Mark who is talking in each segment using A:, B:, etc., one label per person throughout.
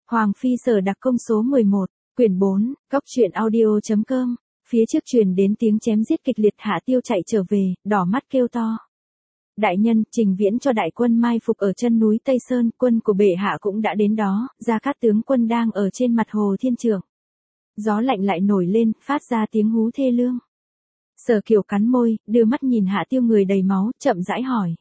A: Hoàng Phi Sở Đặc Công số 11, quyển 4, Cóc truyện audio.com. Phía trước truyền đến tiếng chém giết kịch liệt, Hạ Tiêu chạy trở về, đỏ mắt kêu to. Đại nhân, Trình Viễn cho đại quân mai phục ở chân núi Tây Sơn, quân của bệ hạ cũng đã đến đó, Gia Cát tướng quân đang ở trên mặt hồ Thiên Trường. Gió lạnh lại nổi lên, phát ra tiếng hú thê lương. Sở Kiều cắn môi, đưa mắt nhìn Hạ Tiêu người đầy máu, chậm rãi hỏi.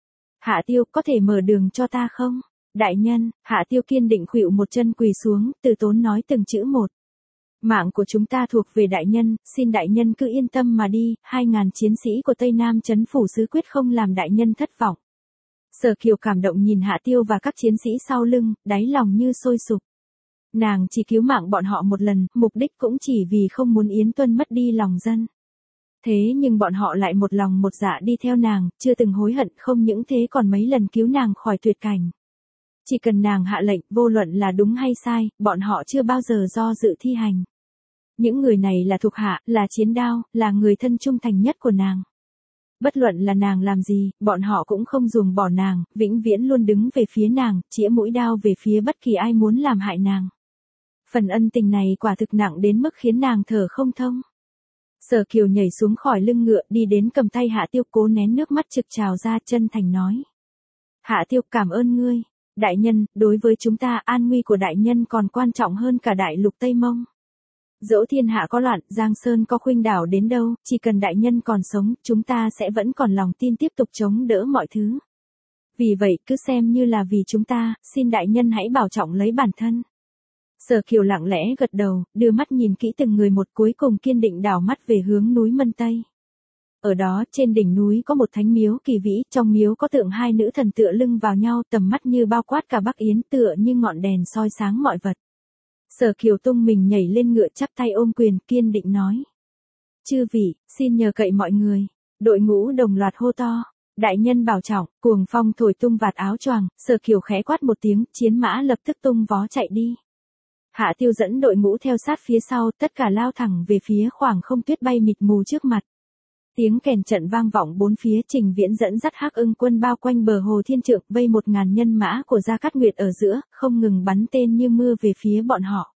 A: Hạ Tiêu, có thể mở đường cho ta không? Đại nhân, Hạ Tiêu kiên định khuỵu một chân quỳ xuống, từ tốn nói từng chữ một. Mạng của chúng ta thuộc về đại nhân, xin đại nhân cứ yên tâm mà đi, 2.000 chiến sĩ của Tây Nam trấn phủ sứ quyết không làm đại nhân thất vọng. Sở Kiều cảm động nhìn Hạ Tiêu và các chiến sĩ sau lưng, đáy lòng như sôi sục. Nàng chỉ cứu mạng bọn họ một lần, mục đích cũng chỉ vì không muốn Yến Tuân mất đi lòng dân. Thế nhưng bọn họ lại một lòng một dạ đi theo nàng, chưa từng hối hận, không những thế còn mấy lần cứu nàng khỏi tuyệt cảnh. Chỉ cần nàng hạ lệnh, vô luận là đúng hay sai, bọn họ chưa bao giờ do dự thi hành. Những người này là thuộc hạ, là chiến đao, là người thân trung thành nhất của nàng. Bất luận là nàng làm gì, bọn họ cũng không ruồng bỏ nàng, vĩnh viễn luôn đứng về phía nàng, chĩa mũi đao về phía bất kỳ ai muốn làm hại nàng. Phần ân tình này quả thực nặng đến mức khiến nàng thở không thông. Sở Kiều nhảy xuống khỏi lưng ngựa, đi đến cầm tay Hạ Tiêu, cố nén nước mắt trực trào ra, chân thành nói. Hạ Tiêu, cảm ơn ngươi. Đại nhân, đối với chúng ta, an nguy của đại nhân còn quan trọng hơn cả đại lục Tây Mông. Dẫu thiên hạ có loạn, Giang Sơn có khuynh đảo đến đâu, chỉ cần đại nhân còn sống, chúng ta sẽ vẫn còn lòng tin tiếp tục chống đỡ mọi thứ. Vì vậy, cứ xem như là vì chúng ta, xin đại nhân hãy bảo trọng lấy bản thân. Sở Kiều lặng lẽ gật đầu, đưa mắt nhìn kỹ từng người một, cuối cùng kiên định đảo mắt về hướng núi Mân Tây. Ở đó, trên đỉnh núi có một thánh miếu kỳ vĩ, trong miếu có tượng hai nữ thần tựa lưng vào nhau, tầm mắt như bao quát cả Bắc Yến, tựa như ngọn đèn soi sáng mọi vật. Sở Kiều tung mình nhảy lên ngựa, chắp tay ôm quyền, kiên định nói. Chư vị, xin nhờ cậy mọi người. Đội ngũ đồng loạt hô to. Đại nhân bảo trọng, cuồng phong thổi tung vạt áo choàng, Sở Kiều khẽ quát một tiếng, chiến mã lập tức tung vó chạy đi. Hạ Tiêu dẫn đội ngũ theo sát phía sau, tất cả lao thẳng về phía khoảng không tuyết bay mịt mù trước mặt. Tiếng kèn trận vang vọng bốn phía, Trình Viễn dẫn dắt Hắc Ưng quân bao quanh bờ hồ Thiên Trượng, vây 1.000 nhân mã của Gia Cát Nguyệt ở giữa, không ngừng bắn tên như mưa về phía bọn họ.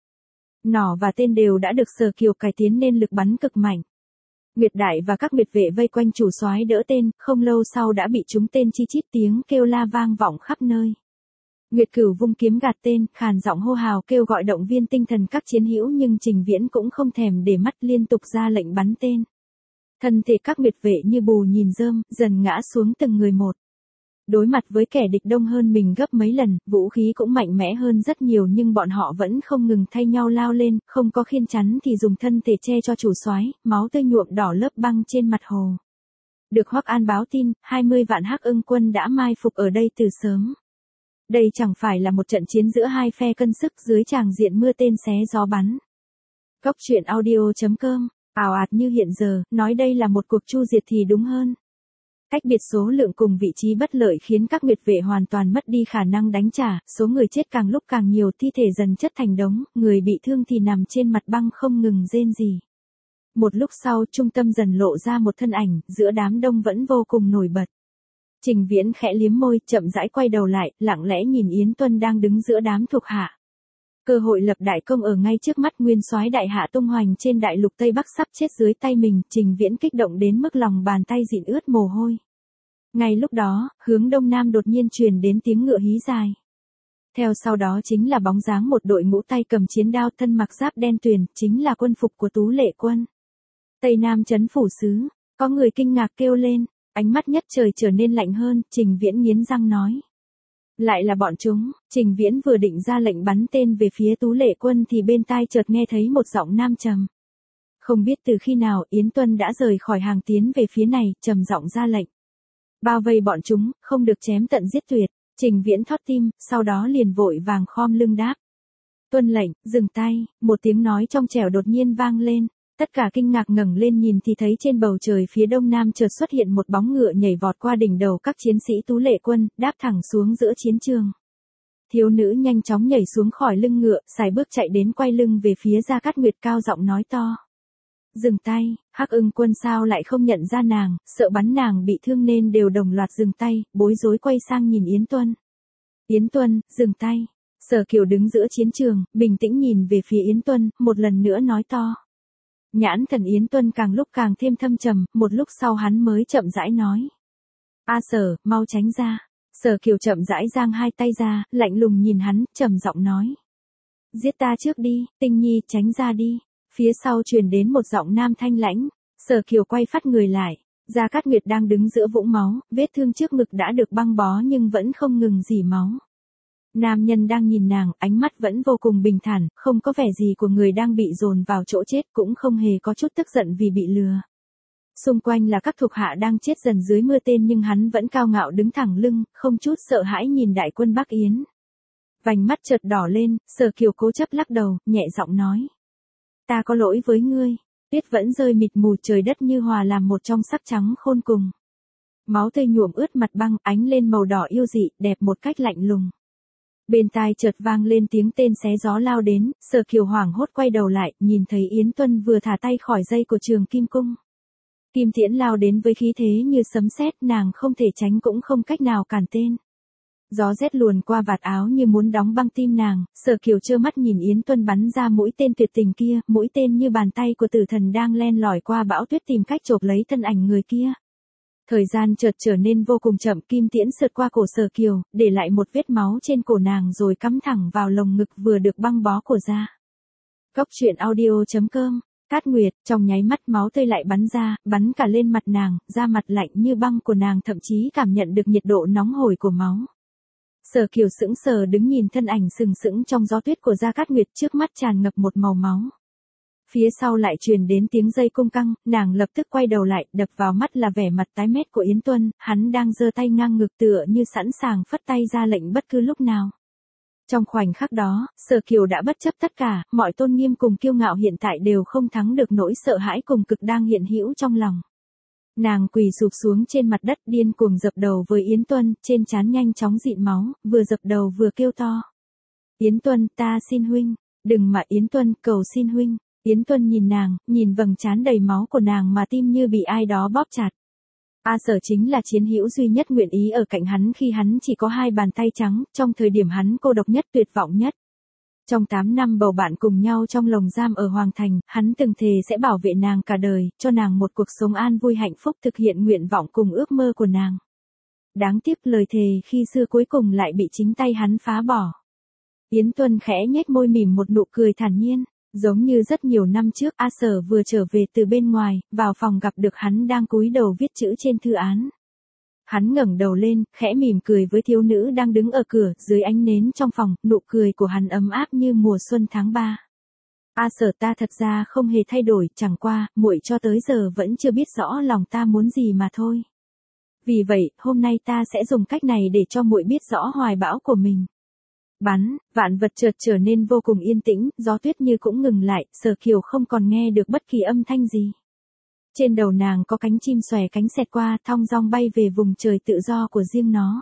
A: Nỏ và tên đều đã được Sở Kiều cải tiến nên lực bắn cực mạnh. Nguyệt Đại và các Nguyệt vệ vây quanh chủ soái đỡ tên, không lâu sau đã bị trúng tên chi chít, tiếng kêu la vang vọng khắp nơi. Nguyệt Cửu vung kiếm gạt tên, khàn giọng hô hào kêu gọi động viên tinh thần các chiến hữu, nhưng Trình Viễn cũng không thèm để mắt, liên tục ra lệnh bắn tên. Thân thể các Nguyệt vệ như bù nhìn rơm, dần ngã xuống từng người một. Đối mặt với kẻ địch đông hơn mình gấp mấy lần, vũ khí cũng mạnh mẽ hơn rất nhiều, nhưng bọn họ vẫn không ngừng thay nhau lao lên, không có khiên chắn thì dùng thân thể che cho chủ soái, máu tươi nhuộm đỏ lớp băng trên mặt hồ. Được Hoắc An báo tin, 20 vạn Hắc Ưng quân đã mai phục ở đây từ sớm. Đây chẳng phải là một trận chiến giữa hai phe cân sức, dưới tràng diện mưa tên xé gió bắn. Cóc truyện audio.com, ào ạt như hiện giờ, nói đây là một cuộc chu diệt thì đúng hơn. Cách biệt số lượng cùng vị trí bất lợi khiến các Nguyệt vệ hoàn toàn mất đi khả năng đánh trả, số người chết càng lúc càng nhiều, thi thể dần chất thành đống, người bị thương thì nằm trên mặt băng không ngừng rên rỉ. Một lúc sau, trung tâm dần lộ ra một thân ảnh, giữa đám đông vẫn vô cùng nổi bật. Trình Viễn khẽ liếm môi, chậm rãi quay đầu lại, lặng lẽ nhìn Yến Tuân đang đứng giữa đám thuộc hạ. Cơ hội lập đại công ở ngay trước mắt, nguyên soái đại hạ tung hoành trên đại lục Tây Bắc sắp chết dưới tay mình, Trình Viễn kích động đến mức lòng bàn tay dịn ướt mồ hôi. Ngay lúc đó, hướng đông nam đột nhiên truyền đến tiếng ngựa hí dài. Theo sau đó chính là bóng dáng một đội ngũ tay cầm chiến đao, thân mặc giáp đen tuyền, chính là quân phục của Tú Lệ quân. Tây Nam trấn phủ sứ, có người kinh ngạc kêu lên, ánh mắt nhất trời trở nên lạnh hơn, Trình Viễn nghiến răng nói. Lại là bọn chúng. Trình Viễn vừa định ra lệnh bắn tên về phía Tú Lệ quân thì bên tai chợt nghe thấy một giọng nam trầm. Không biết từ khi nào, Yến Tuân đã rời khỏi hàng tiến về phía này, trầm giọng ra lệnh. Bao vây bọn chúng, không được chém tận giết tuyệt. Trình Viễn thót tim, sau đó liền vội vàng khom lưng đáp. Tuân lệnh, dừng tay, một tiếng nói trong trẻo đột nhiên vang lên. Tất cả kinh ngạc ngẩng lên nhìn thì thấy trên bầu trời phía đông nam chợt xuất hiện một bóng ngựa nhảy vọt qua đỉnh đầu các chiến sĩ Tú Lệ quân, đáp thẳng xuống giữa chiến trường. Thiếu nữ nhanh chóng nhảy xuống khỏi lưng ngựa, sải bước chạy đến quay lưng về phía Gia Cát Nguyệt, cao giọng nói to. Dừng tay. Hắc Ưng quân sao lại không nhận ra nàng, sợ bắn nàng bị thương nên đều đồng loạt dừng tay, bối rối quay sang nhìn Yến Tuân. Yến Tuân, dừng tay. Sở Kiều đứng giữa chiến trường, bình tĩnh nhìn về phía Yến Tuân, một lần nữa nói to. Nhãn thần Yến Tuân càng lúc càng thêm thâm trầm, một lúc sau hắn mới chậm rãi nói. A Sở, mau tránh ra. Sở Kiều chậm rãi giang hai tay ra, lạnh lùng nhìn hắn, trầm giọng nói. Giết ta trước đi, Tinh Nhi, tránh ra đi. Phía sau truyền đến một giọng nam thanh lãnh. Sở Kiều quay phát người lại. Gia Cát Nguyệt đang đứng giữa vũng máu, vết thương trước ngực đã được băng bó nhưng vẫn không ngừng rỉ máu. Nam nhân đang nhìn nàng, ánh mắt vẫn vô cùng bình thản, không có vẻ gì của người đang bị dồn vào chỗ chết, cũng không hề có chút tức giận vì bị lừa. Xung quanh là các thuộc hạ đang chết dần dưới mưa tên nhưng hắn vẫn cao ngạo đứng thẳng lưng, không chút sợ hãi nhìn đại quân Bắc Yến. Vành mắt chợt đỏ lên, Sở Kiều cố chấp lắc đầu, nhẹ giọng nói. Ta có lỗi với ngươi. Tuyết vẫn rơi mịt mù, trời đất như hòa làm một trong sắc trắng khôn cùng. Máu tươi nhuộm ướt mặt băng, ánh lên màu đỏ yêu dị, đẹp một cách lạnh lùng. Bên tai chợt vang lên tiếng tên xé gió lao đến, Sở Kiều hoảng hốt quay đầu lại, nhìn thấy Yến Tuân vừa thả tay khỏi dây của Trường Kim Cung. Kim tiễn lao đến với khí thế như sấm sét, nàng không thể tránh cũng không cách nào cản tên. Gió rét luồn qua vạt áo như muốn đóng băng tim nàng, Sở Kiều trơ mắt nhìn Yến Tuân bắn ra mũi tên tuyệt tình kia, mũi tên như bàn tay của tử thần đang len lỏi qua bão tuyết tìm cách chộp lấy thân ảnh người kia. Thời gian chợt trở nên vô cùng chậm, kim tiễn sượt qua cổ Sở Kiều, để lại một vết máu trên cổ nàng rồi cắm thẳng vào lồng ngực vừa được băng bó của da. Cốc truyện audio.com. Cát Nguyệt, trong nháy mắt máu tươi lại bắn ra, bắn cả lên mặt nàng, da mặt lạnh như băng của nàng thậm chí cảm nhận được nhiệt độ nóng hổi của máu. Sở Kiều sững sờ đứng nhìn thân ảnh sừng sững trong gió tuyết của Gia Cát Nguyệt, trước mắt tràn ngập một màu máu. Phía sau lại truyền đến tiếng dây cung căng, nàng lập tức quay đầu lại, đập vào mắt là vẻ mặt tái mét của Yến Tuân, hắn đang giơ tay ngang ngực tựa như sẵn sàng phất tay ra lệnh bất cứ lúc nào. Trong khoảnh khắc đó, Sở Kiều đã bất chấp tất cả, mọi tôn nghiêm cùng kiêu ngạo hiện tại đều không thắng được nỗi sợ hãi cùng cực đang hiện hữu trong lòng. Nàng quỳ sụp xuống trên mặt đất, điên cuồng dập đầu với Yến Tuân, trên trán nhanh chóng dịn máu, vừa dập đầu vừa kêu to. Yến Tuân, ta xin huynh, đừng mà Yến Tuân, cầu xin huynh. Yến Tuân nhìn nàng, nhìn vầng trán đầy máu của nàng mà tim như bị ai đó bóp chặt. A Sở chính là chiến hữu duy nhất nguyện ý ở cạnh hắn khi hắn chỉ có hai bàn tay trắng, trong thời điểm hắn cô độc nhất, tuyệt vọng nhất. Trong 8 năm bầu bạn cùng nhau trong lồng giam ở Hoàng Thành, hắn từng thề sẽ bảo vệ nàng cả đời, cho nàng một cuộc sống an vui hạnh phúc, thực hiện nguyện vọng cùng ước mơ của nàng. Đáng tiếc lời thề khi xưa cuối cùng lại bị chính tay hắn phá bỏ. Yến Tuân khẽ nhếch môi mỉm một nụ cười thản nhiên. Giống như rất nhiều năm trước, A Sở vừa trở về từ bên ngoài, vào phòng gặp được hắn đang cúi đầu viết chữ trên thư án. Hắn ngẩng đầu lên, khẽ mỉm cười với thiếu nữ đang đứng ở cửa, dưới ánh nến trong phòng, nụ cười của hắn ấm áp như mùa xuân tháng 3. A Sở, ta thật ra không hề thay đổi, chẳng qua, muội cho tới giờ vẫn chưa biết rõ lòng ta muốn gì mà thôi. Vì vậy, hôm nay ta sẽ dùng cách này để cho muội biết rõ hoài bão của mình. Bắn, vạn vật chợt trở nên vô cùng yên tĩnh, gió tuyết như cũng ngừng lại, Sở Kiều không còn nghe được bất kỳ âm thanh gì. Trên đầu nàng có cánh chim xòe cánh xẹt qua, thong dong bay về vùng trời tự do của riêng nó.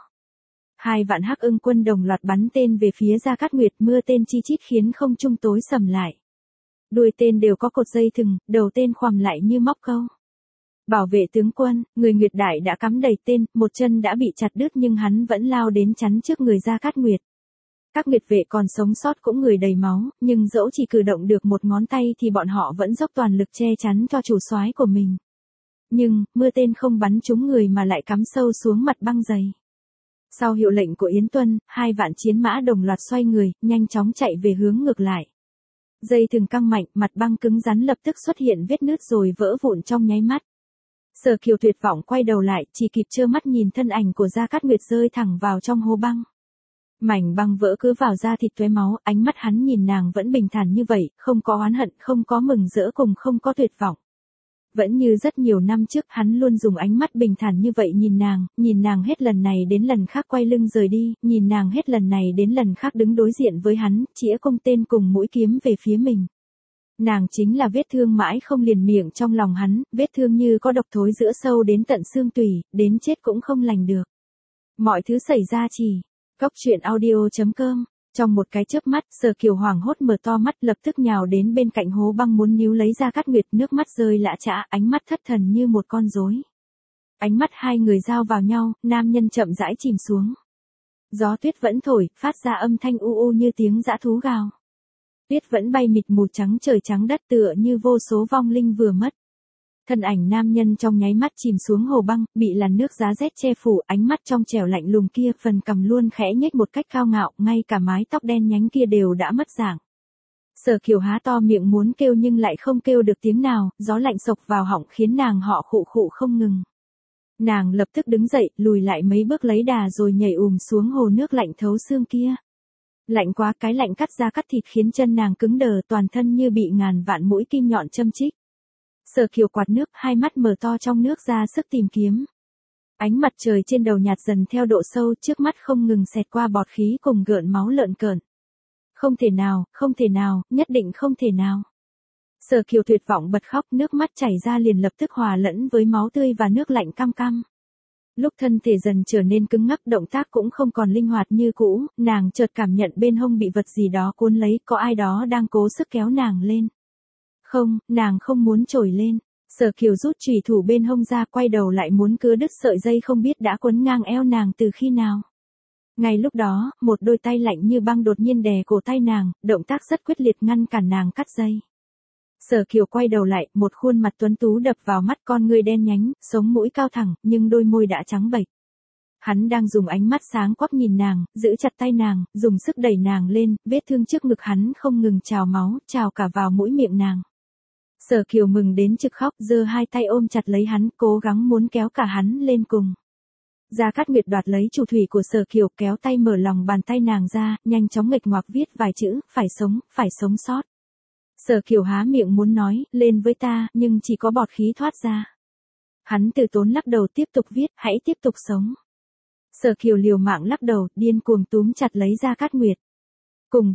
A: 2 vạn Hắc Ưng quân đồng loạt bắn tên về phía Gia Cát Nguyệt, mưa tên chi chít khiến không trung tối sầm lại. Đuôi tên đều có cột dây thừng, đầu tên khoằm lại như móc câu. Bảo vệ tướng quân, người Nguyệt Đại đã cắm đầy tên, một chân đã bị chặt đứt nhưng hắn vẫn lao đến chắn trước người Gia Cát Nguyệt. Các Nguyệt vệ còn sống sót cũng người đầy máu, nhưng dẫu chỉ cử động được một ngón tay thì bọn họ vẫn dốc toàn lực che chắn cho chủ soái của mình. Nhưng, mưa tên không bắn trúng người mà lại cắm sâu xuống mặt băng dày. Sau hiệu lệnh của Yến Tuân, 2 vạn chiến mã đồng loạt xoay người, nhanh chóng chạy về hướng ngược lại. Dây thừng căng mạnh, mặt băng cứng rắn lập tức xuất hiện vết nứt rồi vỡ vụn trong nháy mắt. Sở Kiều tuyệt vọng quay đầu lại, chỉ kịp trơ mắt nhìn thân ảnh của Gia Cát Nguyệt rơi thẳng vào trong hố băng. Mảnh băng vỡ cứ vào da thịt tóe máu, ánh mắt hắn nhìn nàng vẫn bình thản như vậy, không có oán hận, không có mừng rỡ cùng không có tuyệt vọng. Vẫn như rất nhiều năm trước, hắn luôn dùng ánh mắt bình thản như vậy nhìn nàng hết lần này đến lần khác quay lưng rời đi, nhìn nàng hết lần này đến lần khác đứng đối diện với hắn, chĩa cung tên cùng mũi kiếm về phía mình. Nàng chính là vết thương mãi không liền miệng trong lòng hắn, vết thương như có độc thối giữa sâu đến tận xương tủy, đến chết cũng không lành được. Mọi thứ xảy ra chỉ Cốc truyện audio.com. Trong một cái chớp mắt, Sở Kiều hoảng hốt mở to mắt, lập tức nhào đến bên cạnh hố băng muốn níu lấy Gia Cát Nguyệt, nước mắt rơi lã chã, ánh mắt thất thần như một con rối. Ánh mắt hai người giao vào nhau, nam nhân chậm rãi chìm xuống. Gió tuyết vẫn thổi, phát ra âm thanh u u như tiếng dã thú gào. Tuyết vẫn bay mịt mù trắng trời trắng đất tựa như vô số vong linh vừa mất. Thân ảnh nam nhân trong nháy mắt chìm xuống hồ băng, bị làn nước giá rét che phủ, ánh mắt trong trẻo lạnh lùng kia, phần cằm luôn khẽ nhếch một cách cao ngạo, ngay cả mái tóc đen nhánh kia đều đã mất dạng. Sở Kiều há to miệng muốn kêu nhưng lại không kêu được tiếng nào, gió lạnh xộc vào họng khiến nàng họ khụ khụ không ngừng. Nàng lập tức đứng dậy, lùi lại mấy bước lấy đà rồi nhảy xuống hồ nước lạnh thấu xương kia. Lạnh quá, cái lạnh cắt da cắt thịt khiến chân nàng cứng đờ, toàn thân như bị ngàn vạn mũi kim nhọn châm chích. Sở Kiều quạt nước, hai mắt mở to trong nước ra sức tìm kiếm. Ánh mặt trời trên đầu nhạt dần theo độ sâu, trước mắt không ngừng xẹt qua bọt khí cùng gợn máu lợn cợn. Không thể nào, nhất định không thể nào. Sở Kiều tuyệt vọng bật khóc, nước mắt chảy ra liền lập tức hòa lẫn với máu tươi và nước lạnh căm căm. Lúc thân thể dần trở nên cứng ngắc, động tác cũng không còn linh hoạt như cũ, nàng chợt cảm nhận bên hông bị vật gì đó cuốn lấy, có ai đó đang cố sức kéo nàng lên. Không, nàng không muốn trồi lên. Sở Kiều rút chùy thủ bên hông ra, quay đầu lại muốn cứa đứt sợi dây không biết đã quấn ngang eo nàng từ khi nào. Ngay lúc đó, một đôi tay lạnh như băng đột nhiên đè cổ tay nàng, động tác rất quyết liệt ngăn cản nàng cắt dây. Sở Kiều quay đầu lại, một khuôn mặt tuấn tú đập vào mắt, con ngươi đen nhánh, sống mũi cao thẳng, nhưng đôi môi đã trắng bệch. Hắn đang dùng ánh mắt sáng quắc nhìn nàng, giữ chặt tay nàng, dùng sức đẩy nàng lên, vết thương trước ngực hắn không ngừng trào máu, trào cả vào mũi miệng nàng. Sở Kiều mừng đến trực khóc, giơ hai tay ôm chặt lấy hắn, cố gắng muốn kéo cả hắn lên cùng. Gia Cát Nguyệt đoạt lấy chù thủy của Sở Kiều, kéo tay mở lòng bàn tay nàng ra, nhanh chóng nghịch ngoạc viết vài chữ, phải sống sót. Sở Kiều há miệng muốn nói, lên với ta, nhưng chỉ có bọt khí thoát ra. Hắn từ tốn lắc đầu tiếp tục viết, hãy tiếp tục sống. Sở Kiều liều mạng lắc đầu, điên cuồng túm chặt lấy Gia Cát Nguyệt. Cùng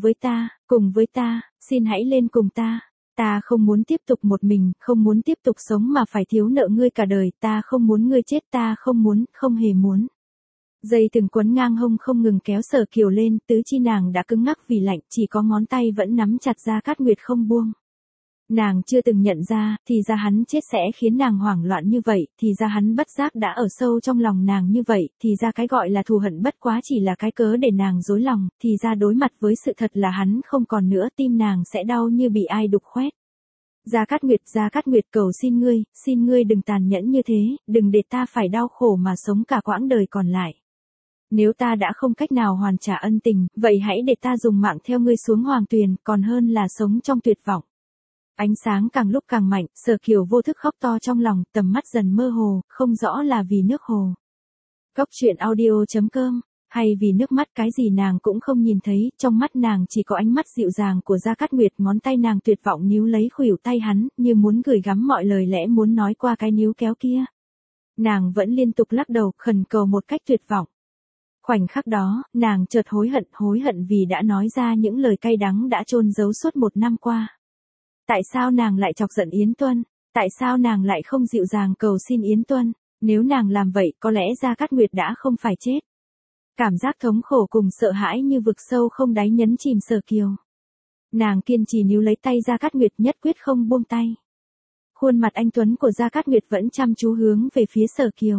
A: với ta, xin hãy lên cùng ta. Ta không muốn tiếp tục một mình, không muốn tiếp tục sống mà phải thiếu nợ ngươi cả đời, ta không muốn ngươi chết, ta không muốn, không hề muốn. Dây từng quấn ngang hông không ngừng kéo Sở Kiều lên, tứ chi nàng đã cứng ngắc vì lạnh, chỉ có ngón tay vẫn nắm chặt Gia Cát Nguyệt không buông. Nàng chưa từng nhận ra, thì ra hắn chết sẽ khiến nàng hoảng loạn như vậy, thì ra hắn bất giác đã ở sâu trong lòng nàng như vậy, thì ra cái gọi là thù hận bất quá chỉ là cái cớ để nàng rối lòng, thì ra đối mặt với sự thật là hắn không còn nữa, tim nàng sẽ đau như bị ai đục khoét. Gia Cát Nguyệt cầu xin ngươi đừng tàn nhẫn như thế, đừng để ta phải đau khổ mà sống cả quãng đời còn lại. Nếu ta đã không cách nào hoàn trả ân tình, vậy hãy để ta dùng mạng theo ngươi xuống hoàng tuyền, còn hơn là sống trong tuyệt vọng. Ánh sáng càng lúc càng mạnh, Sở Kiều vô thức khóc to trong lòng, tầm mắt dần mơ hồ, không rõ là vì nước hồ. Góc truyện audio.com, hay vì nước mắt, cái gì nàng cũng không nhìn thấy, trong mắt nàng chỉ có ánh mắt dịu dàng của Gia Cát Nguyệt, ngón tay nàng tuyệt vọng níu lấy khuỷu tay hắn, như muốn gửi gắm mọi lời lẽ muốn nói qua cái níu kéo kia. Nàng vẫn liên tục lắc đầu, khẩn cầu một cách tuyệt vọng. Khoảnh khắc đó, nàng chợt hối hận vì đã nói ra những lời cay đắng đã chôn giấu suốt 1 năm qua. Tại sao nàng lại chọc giận Yến Tuân? Tại sao nàng lại không dịu dàng cầu xin Yến Tuân? Nếu nàng làm vậy, có lẽ Gia Cát Nguyệt đã không phải chết. Cảm giác thống khổ cùng sợ hãi như vực sâu không đáy nhấn chìm Sở Kiều. Nàng kiên trì níu lấy tay Gia Cát Nguyệt, nhất quyết không buông tay. Khuôn mặt anh tuấn của Gia Cát Nguyệt vẫn chăm chú hướng về phía Sở Kiều.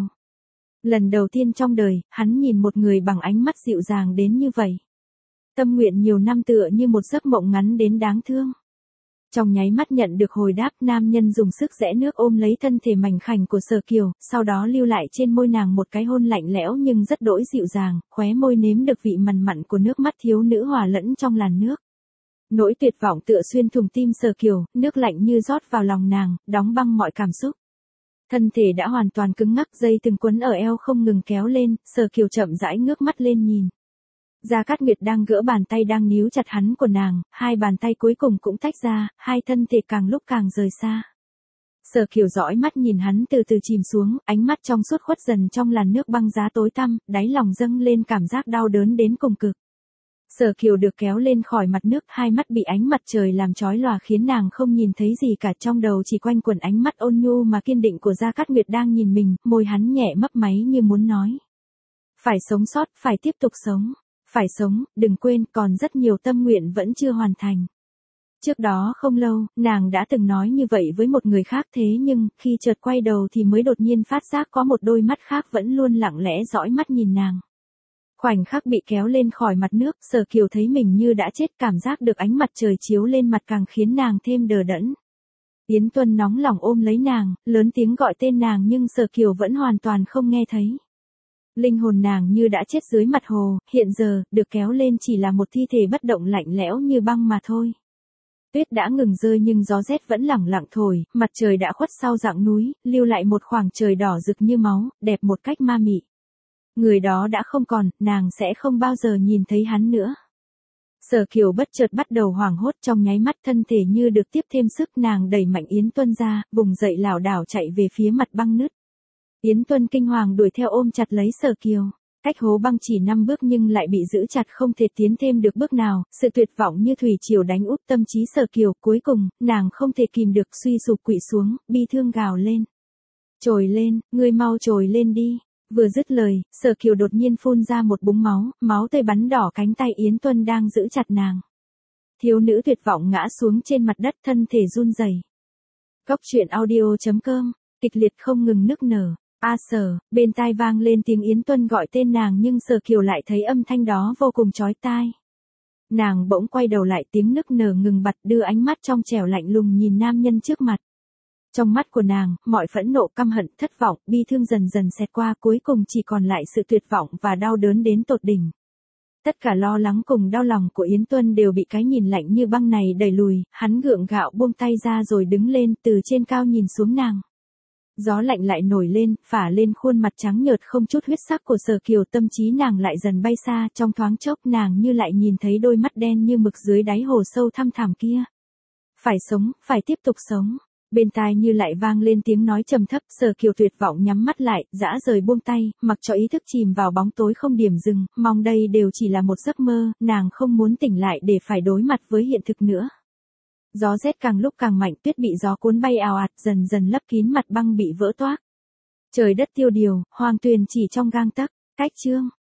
A: Lần đầu tiên trong đời, hắn nhìn một người bằng ánh mắt dịu dàng đến như vậy. Tâm nguyện nhiều năm tựa như một giấc mộng ngắn đến đáng thương. Trong nháy mắt nhận được hồi đáp, nam nhân dùng sức giãy nước ôm lấy thân thể mảnh khảnh của Sở Kiều, sau đó lưu lại trên môi nàng một cái hôn lạnh lẽo nhưng rất đỗi dịu dàng, khóe môi nếm được vị mằn mặn của nước mắt thiếu nữ hòa lẫn trong làn nước. Nỗi tuyệt vọng tựa xuyên thủng tim Sở Kiều, nước lạnh như rót vào lòng nàng, đóng băng mọi cảm xúc. Thân thể đã hoàn toàn cứng ngắc, dây từng quấn ở eo không ngừng kéo lên, Sở Kiều chậm rãi ngước mắt lên nhìn. Gia Cát Nguyệt đang gỡ bàn tay đang níu chặt hắn của nàng, hai bàn tay cuối cùng cũng tách ra, hai thân thể càng lúc càng rời xa. Sở Kiều dõi mắt nhìn hắn từ từ chìm xuống, ánh mắt trong suốt khuất dần trong làn nước băng giá tối tăm, đáy lòng dâng lên cảm giác đau đớn đến cùng cực. Sở Kiều được kéo lên khỏi mặt nước, hai mắt bị ánh mặt trời làm chói lòa khiến nàng không nhìn thấy gì cả, trong đầu chỉ quanh quẩn ánh mắt ôn nhu mà kiên định của Gia Cát Nguyệt đang nhìn mình, môi hắn nhẹ mấp máy như muốn nói. Phải sống sót, phải tiếp tục sống. Phải sống, đừng quên, còn rất nhiều tâm nguyện vẫn chưa hoàn thành. Trước đó không lâu, nàng đã từng nói như vậy với một người khác, thế nhưng, khi chợt quay đầu thì mới đột nhiên phát giác có một đôi mắt khác vẫn luôn lặng lẽ dõi mắt nhìn nàng. Khoảnh khắc bị kéo lên khỏi mặt nước, Sở Kiều thấy mình như đã chết, cảm giác được ánh mặt trời chiếu lên mặt càng khiến nàng thêm đờ đẫn. Yến Tuân nóng lòng ôm lấy nàng, lớn tiếng gọi tên nàng nhưng Sở Kiều vẫn hoàn toàn không nghe thấy. Linh hồn nàng như đã chết dưới mặt hồ, hiện giờ, được kéo lên chỉ là một thi thể bất động lạnh lẽo như băng mà thôi. Tuyết đã ngừng rơi nhưng gió rét vẫn lẳng lặng thổi, mặt trời đã khuất sau rặng núi, lưu lại một khoảng trời đỏ rực như máu, đẹp một cách ma mị. Người đó đã không còn, nàng sẽ không bao giờ nhìn thấy hắn nữa. Sở Kiều bất chợt bắt đầu hoảng hốt, trong nháy mắt thân thể như được tiếp thêm sức, nàng đẩy mạnh Yến Tuân ra, vùng dậy lảo đảo chạy về phía mặt băng nứt. Yến Tuân kinh hoàng đuổi theo ôm chặt lấy Sở Kiều. Cách hố băng chỉ 5 bước nhưng lại bị giữ chặt không thể tiến thêm được bước nào, sự tuyệt vọng như thủy triều đánh úp tâm trí Sở Kiều, cuối cùng, nàng không thể kìm được suy sụp quỵ xuống, bi thương gào lên. Trồi lên, ngươi mau trồi lên đi. Vừa dứt lời, Sở Kiều đột nhiên phun ra một búng máu, máu tươi bắn đỏ cánh tay Yến Tuân đang giữ chặt nàng. Thiếu nữ tuyệt vọng ngã xuống trên mặt đất, thân thể run rẩy. Góc truyện audio.com, kịch liệt không ngừng nức nở. Sở, bên tai vang lên tiếng Yến Tuân gọi tên nàng nhưng Sở Kiều lại thấy âm thanh đó vô cùng chói tai. Nàng bỗng quay đầu lại, tiếng nức nở ngừng bặt, đưa ánh mắt trong trẻo lạnh lùng nhìn nam nhân trước mặt. Trong mắt của nàng, mọi phẫn nộ, căm hận, thất vọng, bi thương dần dần xẹt qua, cuối cùng chỉ còn lại sự tuyệt vọng và đau đớn đến tột đỉnh. Tất cả lo lắng cùng đau lòng của Yến Tuân đều bị cái nhìn lạnh như băng này đẩy lùi, hắn gượng gạo buông tay ra rồi đứng lên, từ trên cao nhìn xuống nàng. Gió lạnh lại nổi lên, phả lên khuôn mặt trắng nhợt không chút huyết sắc của Sở Kiều, tâm trí nàng lại dần bay xa, trong thoáng chốc nàng như lại nhìn thấy đôi mắt đen như mực dưới đáy hồ sâu thăm thẳm kia. Phải sống, phải tiếp tục sống. Bên tai như lại vang lên tiếng nói trầm thấp, Sở Kiều tuyệt vọng nhắm mắt lại, dã rời buông tay, mặc cho ý thức chìm vào bóng tối không điểm dừng, mong đây đều chỉ là một giấc mơ, nàng không muốn tỉnh lại để phải đối mặt với hiện thực nữa. Gió rét càng lúc càng mạnh, tuyết bị gió cuốn bay ào ạt, dần dần lấp kín mặt băng bị vỡ toác. Trời đất tiêu điều, hoàng tuyền chỉ trong gang tấc. Cách chương